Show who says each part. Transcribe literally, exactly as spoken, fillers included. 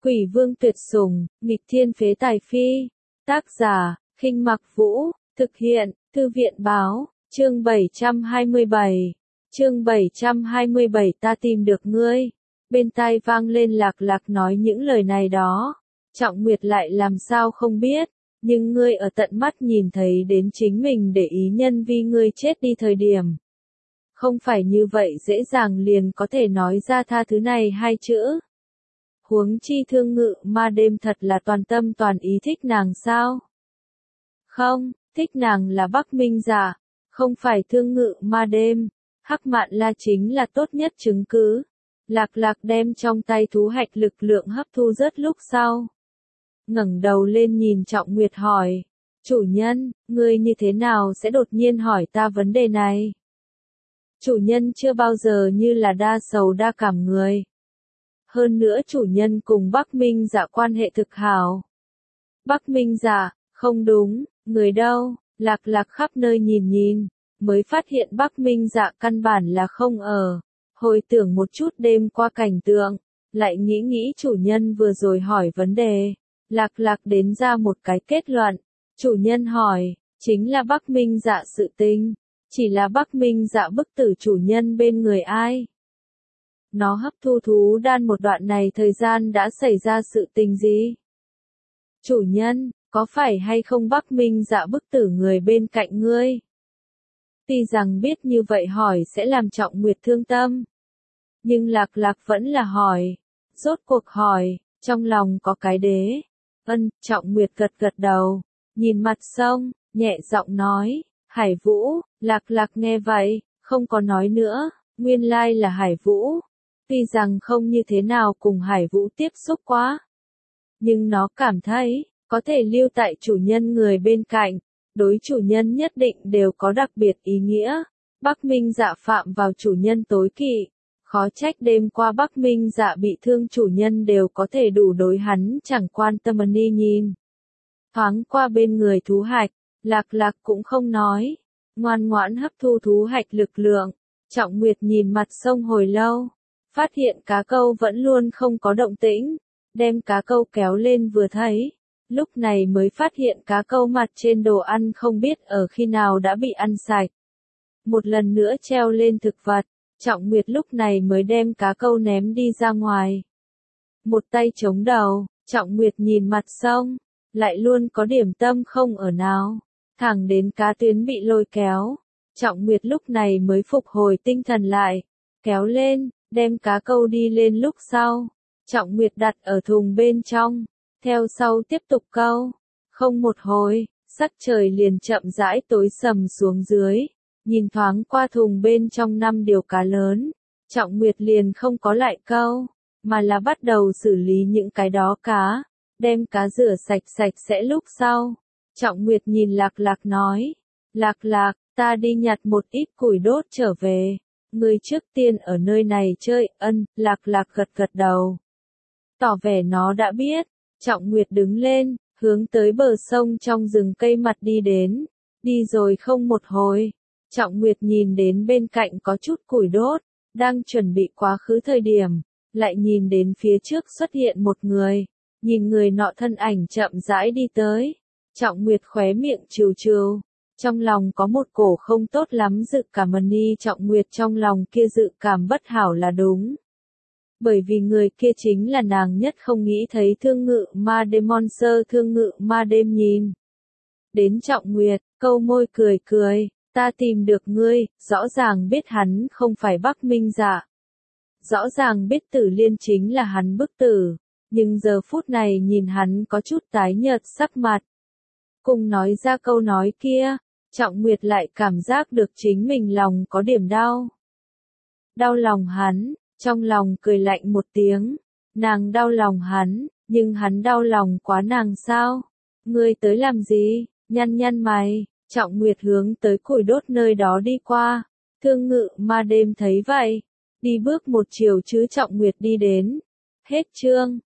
Speaker 1: Quỷ vương tuyệt sủng, nghịch thiên phế tài phi. Tác giả, Khinh Mặc Vũ, thực hiện, Thư viện báo, chương bảy trăm hai mươi bảy. Chương bảy trăm hai mươi bảy ta tìm được ngươi. Bên tai vang lên Lạc Lạc nói những lời này đó. Trọng Nguyệt lại làm sao không biết, nhưng ngươi ở tận mắt nhìn thấy đến chính mình để ý nhân vi ngươi chết đi thời điểm. Không phải như vậy dễ dàng liền có thể nói ra tha thứ này hai chữ. Huống chi Thương Ngự Ma Đêm thật là toàn tâm toàn ý thích nàng sao? Không, thích nàng là Bắc Minh Dạ, không phải Thương Ngự Ma Đêm. Hắc Mạn La chính là tốt nhất chứng cứ. Lạc Lạc đem trong tay thú hạch lực lượng hấp thu rất lúc sau. Ngẩng đầu lên nhìn Trọng Nguyệt hỏi, chủ nhân, ngươi như thế nào sẽ đột nhiên hỏi ta vấn đề này? Chủ nhân chưa bao giờ như là đa sầu đa cảm người. Hơn nữa chủ nhân cùng Bắc Minh Dạ quan hệ thực hảo. Bắc Minh Dạ, không đúng, người đâu? Lạc Lạc khắp nơi nhìn nhìn, mới phát hiện Bắc Minh Dạ căn bản là không ở. Hồi tưởng một chút đêm qua cảnh tượng, lại nghĩ nghĩ chủ nhân vừa rồi hỏi vấn đề. Lạc Lạc đến ra một cái kết luận, chủ nhân hỏi, chính là Bắc Minh Dạ sự tình, chỉ là Bắc Minh Dạ bức tử chủ nhân bên người ai? Nó hấp thu thú đan một đoạn này thời gian đã xảy ra sự tình gì? Chủ nhân, có phải hay không Bắc Minh Dạ bức tử người bên cạnh ngươi? Tuy rằng biết như vậy hỏi sẽ làm Trọng Nguyệt thương tâm, nhưng Lạc Lạc vẫn là hỏi, rốt cuộc hỏi, trong lòng có cái đế. Ân, Trọng Nguyệt gật gật đầu, nhìn mặt sông, nhẹ giọng nói, Hải Vũ. Lạc Lạc nghe vậy, không có nói nữa, nguyên lai là Hải Vũ. Tuy rằng không như thế nào cùng Hải Vũ tiếp xúc quá, nhưng nó cảm thấy, có thể lưu tại chủ nhân người bên cạnh, đối chủ nhân nhất định đều có đặc biệt ý nghĩa. Bắc Minh Dạ phạm vào chủ nhân tối kỵ, khó trách đêm qua Bắc Minh Dạ bị thương chủ nhân đều có thể đủ đối hắn chẳng quan tâm ni nhìn. Thoáng qua bên người thú hạch, Lạc Lạc cũng không nói, ngoan ngoãn hấp thu thú hạch lực lượng. Trọng Nguyệt nhìn mặt sông hồi lâu, phát hiện cá câu vẫn luôn không có động tĩnh, đem cá câu kéo lên vừa thấy, lúc này mới phát hiện cá câu mặt trên đồ ăn không biết ở khi nào đã bị ăn sạch. Một lần nữa treo lên thực vật, Trọng Nguyệt lúc này mới đem cá câu ném đi ra ngoài. Một tay chống đầu, Trọng Nguyệt nhìn mặt sông, lại luôn có điểm tâm không ở nào, thẳng đến cá tuyến bị lôi kéo. Trọng Nguyệt lúc này mới phục hồi tinh thần lại, kéo lên, đem cá câu đi lên lúc sau. Trọng Nguyệt đặt ở thùng bên trong, theo sau tiếp tục câu. Không một hồi, sắc trời liền chậm rãi tối sầm xuống dưới. Nhìn thoáng qua thùng bên trong năm điều cá lớn, Trọng Nguyệt liền không có lại câu, mà là bắt đầu xử lý những cái đó cá, đem cá rửa sạch sạch sẽ lúc sau. Trọng Nguyệt nhìn Lạc Lạc nói, Lạc Lạc, ta đi nhặt một ít củi đốt trở về, ngươi trước tiên ở nơi này chơi. Ân. Lạc Lạc gật gật đầu, tỏ vẻ nó đã biết. Trọng Nguyệt đứng lên, hướng tới bờ sông trong rừng cây mặt đi đến, đi rồi không một hồi. Trọng Nguyệt nhìn đến bên cạnh có chút củi đốt, đang chuẩn bị quá khứ thời điểm, lại nhìn đến phía trước xuất hiện một người, nhìn người nọ thân ảnh chậm rãi đi tới. Trọng Nguyệt khóe miệng trừ trừ, trong lòng có một cổ không tốt lắm dự cảm ni. Trọng Nguyệt trong lòng kia dự cảm bất hảo là đúng. Bởi vì người kia chính là nàng nhất không nghĩ thấy Thương Ngự Ma Đêm Monster. Thương Ngự Ma Đêm nhìn đến Trọng Nguyệt, câu môi cười cười. Ta tìm được ngươi, rõ ràng biết hắn không phải Bắc Minh Dạ. Rõ ràng biết Tử Liên chính là hắn bức tử, nhưng giờ phút này nhìn hắn có chút tái nhợt sắc mặt. Cùng nói ra câu nói kia, Trọng Nguyệt lại cảm giác được chính mình lòng có điểm đau. Đau lòng hắn, trong lòng cười lạnh một tiếng, nàng đau lòng hắn, nhưng hắn đau lòng quá nàng sao? Ngươi tới làm gì? Nhăn nhăn mày. Trọng Nguyệt hướng tới củi đốt nơi đó đi qua. Thương Ngự Ma Đêm thấy vậy, đi bước một chiều chứ Trọng Nguyệt đi đến. Hết chương.